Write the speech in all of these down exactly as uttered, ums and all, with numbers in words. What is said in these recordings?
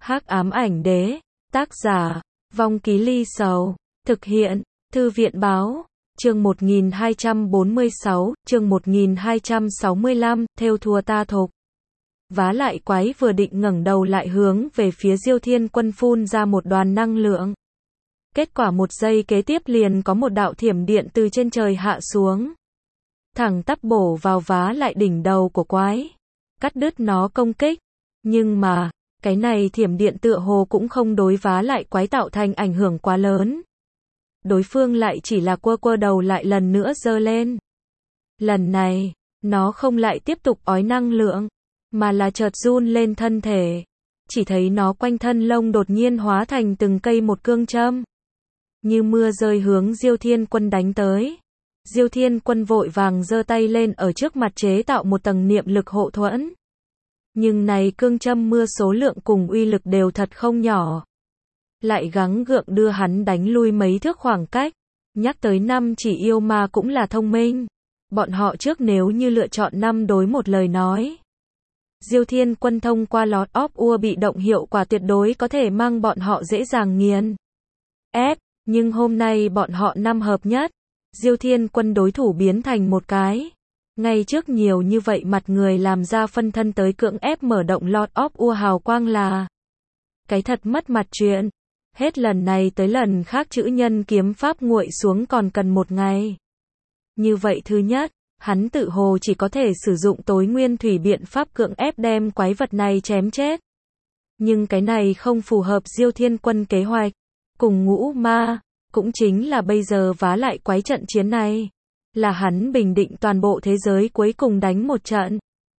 Hắc ám ảnh đế, tác giả, Vong Ký Ly Sầu, thực hiện, Thư viện báo, chương một nghìn hai trăm bốn mươi sáu, chương một nghìn hai trăm sáu mươi lăm, thêu thùa ta thục. Vá lại quái vừa định ngẩng đầu lại hướng về phía Diêu Thiên Quân phun ra một đoàn năng lượng. Kết quả một giây kế tiếp liền có một đạo thiểm điện từ trên trời hạ xuống. Thẳng tắp bổ vào vá lại đỉnh đầu của quái. Cắt đứt nó công kích. Nhưng mà, cái này thiểm điện tựa hồ cũng không đối vá lại quái tạo thành ảnh hưởng quá lớn. Đối phương lại chỉ là quơ quơ đầu lại lần nữa giơ lên. Lần này, nó không lại tiếp tục ói năng lượng, mà là chợt run lên thân thể. Chỉ thấy nó quanh thân lông đột nhiên hóa thành từng cây một cương châm. Như mưa rơi hướng Diêu Thiên Quân đánh tới. Diêu Thiên Quân vội vàng giơ tay lên ở trước mặt chế tạo một tầng niệm lực hộ thuẫn. Nhưng này cương châm mưa số lượng cùng uy lực đều thật không nhỏ. Lại gắng gượng đưa hắn đánh lui mấy thước khoảng cách. Nhắc tới năm chỉ yêu ma cũng là thông minh. Bọn họ trước nếu như lựa chọn năm đối một lời nói. Diêu Thiên Quân thông qua lọt óp ua bị động hiệu quả tuyệt đối có thể mang bọn họ dễ dàng nghiền ép. Nhưng hôm nay bọn họ năm hợp nhất. Diêu Thiên Quân đối thủ biến thành một cái. Ngay trước nhiều như vậy mặt người làm ra phân thân tới cưỡng ép mở động lọt óp ua hào quang là cái thật mất mặt chuyện. Hết lần này tới lần khác chữ nhân kiếm pháp nguội xuống còn cần một ngày. Như vậy thứ nhất, hắn tự hồ chỉ có thể sử dụng tối nguyên thủy biện pháp cưỡng ép đem quái vật này chém chết. Nhưng cái này không phù hợp Diêu Thiên Quân kế hoạch. Cùng ngũ ma, cũng chính là bây giờ vá lại quái trận chiến này. Là hắn bình định toàn bộ thế giới cuối cùng đánh một trận.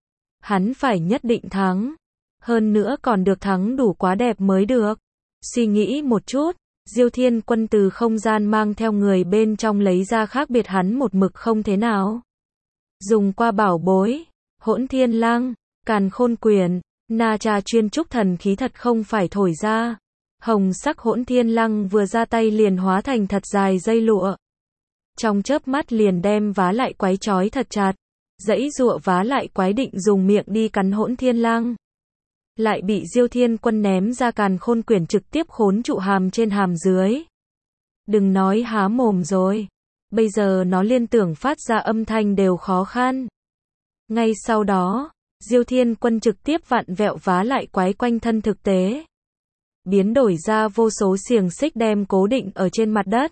Hắn phải nhất định thắng. Hơn nữa còn được thắng đủ quá đẹp mới được. Suy nghĩ một chút, Diêu Thiên Quân từ không gian mang theo người bên trong lấy ra khác biệt hắn một mực không thế nào. Dùng qua bảo bối, Hỗn Thiên Lăng, Càn Khôn Quyền, Na Tra chuyên trúc thần khí thật không phải thổi ra. Hồng sắc Hỗn Thiên Lăng vừa ra tay liền hóa thành thật dài dây lụa. Trong chớp mắt liền đem vá lại quái trói thật chặt. Dãy dụa vá lại quái định dùng miệng đi cắn Hỗn Thiên Lăng. Lại bị Diêu Thiên Quân ném ra Càn Khôn Quyền trực tiếp khốn trụ hàm trên hàm dưới. Đừng nói há mồm rồi. Bây giờ nó liên tưởng phát ra âm thanh đều khó khăn. Ngay sau đó, Diêu Thiên Quân trực tiếp vặn vẹo vá lại quái quanh thân thực tế. Biến đổi ra vô số xiềng xích đem cố định ở trên mặt đất.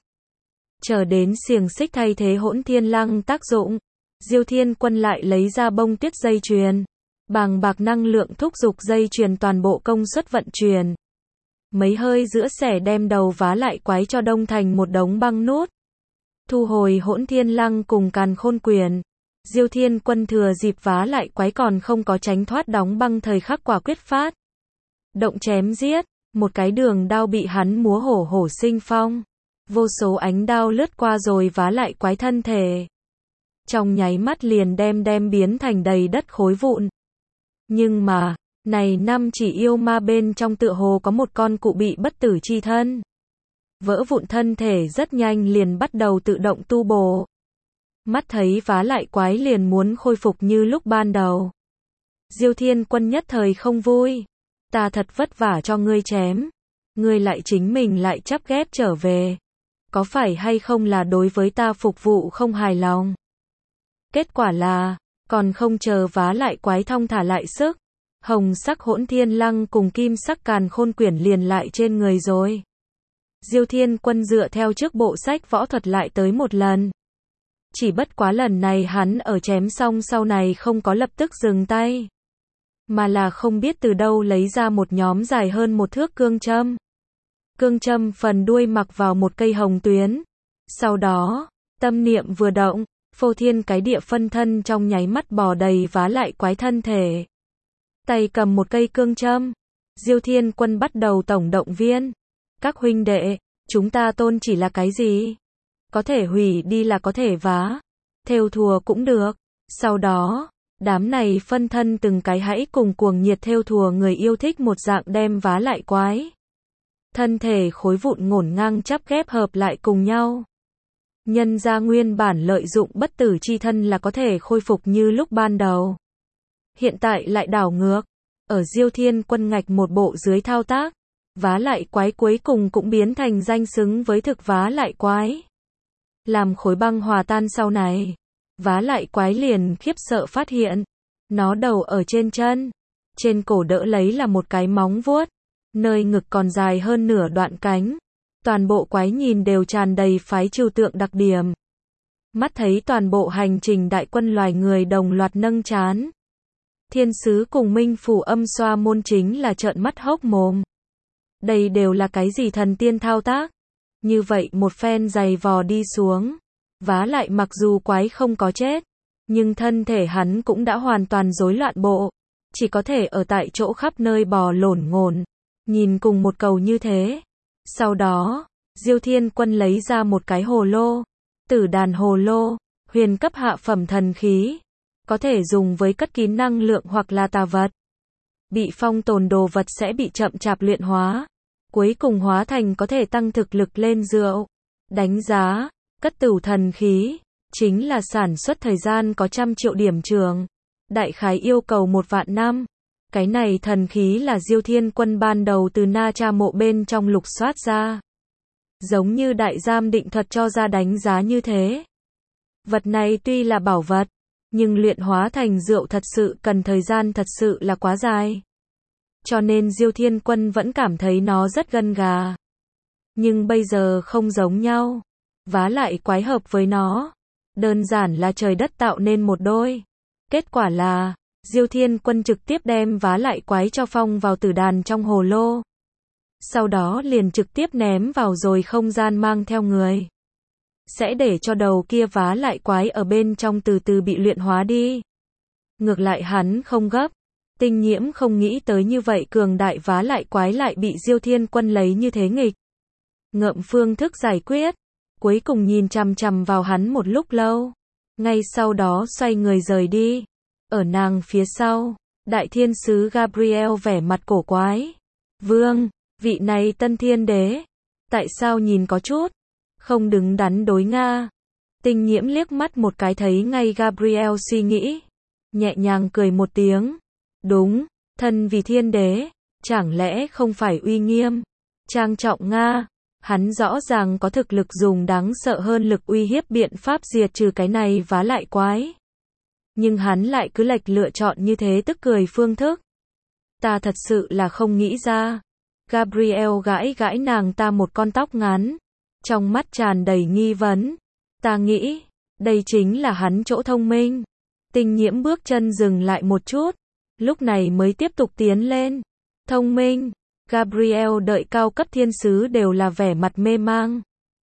Chờ đến xiềng xích thay thế Hỗn Thiên Lăng tác dụng, Diêu Thiên Quân lại lấy ra bông tuyết dây chuyền. Bàng bạc năng lượng thúc giục dây chuyền toàn bộ công suất vận chuyển. Mấy hơi giữa xẻ đem đầu vá lại quái cho đông thành một đống băng nút. Thu hồi Hỗn Thiên Lăng cùng Càn Khôn Quyền. Diêu Thiên Quân thừa dịp vá lại quái còn không có tránh thoát đóng băng thời khắc quả quyết phát. Động chém giết, một cái đường đao bị hắn múa hổ hổ sinh phong. Vô số ánh đao lướt qua rồi vá lại quái thân thể. Trong nháy mắt liền đem đem biến thành đầy đất khối vụn. Nhưng mà, này năm chỉ yêu ma bên trong tựa hồ có một con cụ bị bất tử chi thân. Vỡ vụn thân thể rất nhanh liền bắt đầu tự động tu bổ. Mắt thấy vá lại quái liền muốn khôi phục như lúc ban đầu. Diêu Thiên Quân nhất thời không vui. Ta thật vất vả cho ngươi chém. Ngươi lại chính mình lại chắp ghép trở về. Có phải hay không là đối với ta phục vụ không hài lòng? Kết quả là, còn không chờ vá lại quái thong thả lại sức. Hồng sắc Hỗn Thiên Lăng cùng kim sắc Càn Khôn Quyển liền lại trên người rồi. Diêu Thiên Quân dựa theo trước bộ sách võ thuật lại tới một lần. Chỉ bất quá lần này hắn ở chém xong sau này không có lập tức dừng tay. Mà là không biết từ đâu lấy ra một nhóm dài hơn một thước cương châm. Cương châm phần đuôi mặc vào một cây hồng tuyến. Sau đó, tâm niệm vừa động, phô thiên cái địa phân thân trong nháy mắt bò đầy vá lại quái thân thể. Tay cầm một cây cương châm. Diêu Thiên Quân bắt đầu tổng động viên. Các huynh đệ, chúng ta tôn chỉ là cái gì? Có thể hủy đi là có thể vá. Thêu thùa cũng được. Sau đó, đám này phân thân từng cái hãy cùng cuồng nhiệt thêu thùa người yêu thích một dạng đem vá lại quái. Thân thể khối vụn ngổn ngang chắp ghép hợp lại cùng nhau. Nhân ra nguyên bản lợi dụng bất tử chi thân là có thể khôi phục như lúc ban đầu. Hiện tại lại đảo ngược. ở Diêu Thiên Quân ngạch một bộ dưới thao tác, vá lại quái cuối cùng cũng biến thành danh xứng với thực vá lại quái. Làm khối băng hòa tan sau này, vá lại quái liền khiếp sợ phát hiện, nó đầu ở trên chân, trên cổ đỡ lấy là một cái móng vuốt, nơi ngực còn dài hơn nửa đoạn cánh. Toàn bộ quái nhìn đều tràn đầy phái trừu tượng đặc điểm. Mắt thấy toàn bộ hành trình đại quân loài người đồng loạt nâng trán. Thiên sứ cùng Minh Phủ Âm Xoa Môn chính là trợn mắt hốc mồm. Đây đều là cái gì thần tiên thao tác? Như vậy một phen giày vò đi xuống. Vá lại mặc dù quái không có chết, nhưng thân thể hắn cũng đã hoàn toàn rối loạn bộ. Chỉ có thể ở tại chỗ khắp nơi bò lổn ngổn. Nhìn cùng một cầu như thế. Sau đó, Diêu Thiên Quân lấy ra một cái hồ lô. Tử đàn hồ lô, huyền cấp hạ phẩm thần khí. Có thể dùng với cất kín năng lượng hoặc là tà vật. Bị phong tồn đồ vật sẽ bị chậm chạp luyện hóa. Cuối cùng hóa thành có thể tăng thực lực lên rượu. Đánh giá, cất tửu thần khí, chính là sản xuất thời gian có trăm triệu điểm trường. Đại khái yêu cầu một vạn năm. Cái này thần khí là Diêu Thiên Quân ban đầu từ Na Tra mộ bên trong lục soát ra. Giống như đại giam định thuật cho ra đánh giá như thế. Vật này tuy là bảo vật, nhưng luyện hóa thành rượu thật sự cần thời gian thật sự là quá dài. Cho nên Diêu Thiên Quân vẫn cảm thấy nó rất gân gà. Nhưng bây giờ không giống nhau. Vá lại quái hợp với nó. Đơn giản là trời đất tạo nên một đôi. Kết quả là, Diêu Thiên Quân trực tiếp đem vá lại quái cho phong vào tử đàn trong hồ lô. Sau đó liền trực tiếp ném vào rồi không gian mang theo người. Sẽ để cho đầu kia vá lại quái ở bên trong từ từ bị luyện hóa đi. Ngược lại hắn không gấp. Tinh Nhiễm không nghĩ tới như vậy cường đại vá lại quái lại bị Diêu Thiên Quân lấy như thế nghịch. Ngậm phương thức giải quyết. Cuối cùng nhìn chằm chằm vào hắn một lúc lâu. Ngay sau đó xoay người rời đi. Ở nàng phía sau, Đại Thiên Sứ Gabriel vẻ mặt cổ quái. Vương, vị này tân thiên đế. Tại sao nhìn có chút không đứng đắn đối Nga? Tinh Nhiễm liếc mắt một cái thấy ngay Gabriel suy nghĩ. Nhẹ nhàng cười một tiếng. Đúng, thân vì thiên đế, chẳng lẽ không phải uy nghiêm, trang trọng Nga? Hắn rõ ràng có thực lực dùng đáng sợ hơn lực uy hiếp biện pháp diệt trừ cái này vá lại quái. Nhưng hắn lại cứ lệch lựa chọn như thế tức cười phương thức. Ta thật sự là không nghĩ ra. Gabriel gãi gãi nàng ta một con tóc ngắn. Trong mắt tràn đầy nghi vấn. Ta nghĩ, đây chính là hắn chỗ thông minh. Tinh Nhiễm bước chân dừng lại một chút. Lúc này mới tiếp tục tiến lên. Thông minh. Gabriel đợi cao cấp thiên sứ đều là vẻ mặt mê mang.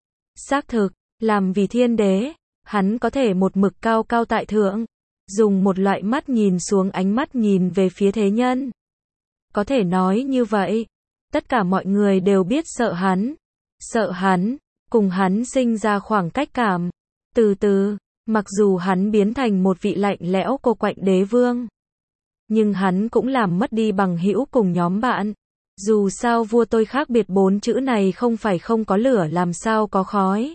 Xác thực, làm vì thiên đế, hắn có thể một mực cao cao tại thượng. Dùng một loại mắt nhìn xuống ánh mắt nhìn về phía thế nhân. Có thể nói như vậy, tất cả mọi người đều biết sợ hắn. Sợ hắn, cùng hắn sinh ra khoảng cách cảm. Từ từ, mặc dù hắn biến thành một vị lạnh lẽo cô quạnh đế vương. Nhưng hắn cũng làm mất đi bằng hữu cùng nhóm bạn. Dù sao vua tôi khác biệt bốn chữ này không phải không có lửa làm sao có khói.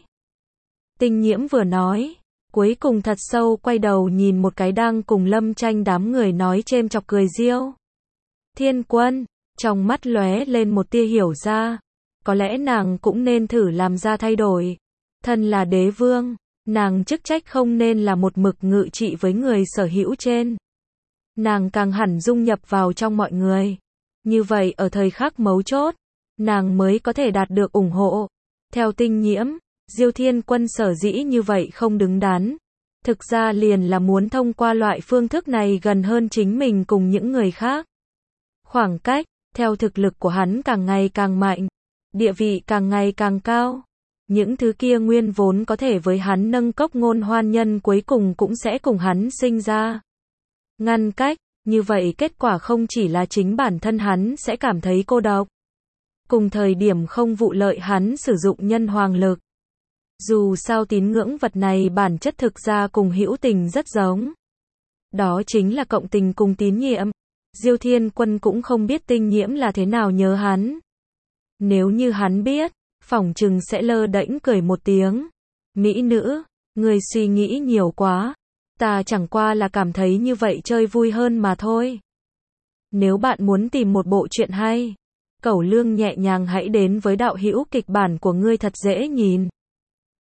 Tinh Nhiễm vừa nói, cuối cùng thật sâu quay đầu nhìn một cái đang cùng Lâm Tranh đám người nói chêm chọc cười Diêu Thiên Quân, trong mắt lóe lên một tia hiểu ra. Có lẽ nàng cũng nên thử làm ra thay đổi. Thân là đế vương, nàng chức trách không nên là một mực ngự trị với người sở hữu trên. Nàng càng hẳn dung nhập vào trong mọi người. Như vậy ở thời khắc mấu chốt, nàng mới có thể đạt được ủng hộ. Theo Tinh Nhiễm, Diêu Thiên Quân sở dĩ như vậy không đứng đắn. Thực ra liền là muốn thông qua loại phương thức này gần hơn chính mình cùng những người khác. Khoảng cách, theo thực lực của hắn càng ngày càng mạnh, địa vị càng ngày càng cao. Những thứ kia nguyên vốn có thể với hắn nâng cốc ngôn hoan nhân cuối cùng cũng sẽ cùng hắn sinh ra ngăn cách. Như vậy kết quả không chỉ là chính bản thân hắn sẽ cảm thấy cô độc. Cùng thời điểm không vụ lợi hắn sử dụng nhân hoàng lực. Dù sao tín ngưỡng vật này bản chất thực ra cùng hữu tình rất giống. Đó chính là cộng tình cùng tín nhiệm. Diêu Thiên Quân cũng không biết Tinh Nhiễm là thế nào nhớ hắn. Nếu như hắn biết, phỏng chừng sẽ lơ đễnh cười một tiếng. Mỹ nữ, người suy nghĩ nhiều quá. Ta chẳng qua là cảm thấy như vậy chơi vui hơn mà thôi. Nếu bạn muốn tìm một bộ truyện hay, cẩu lương nhẹ nhàng hãy đến với đạo hữu kịch bản của ngươi thật dễ nhìn.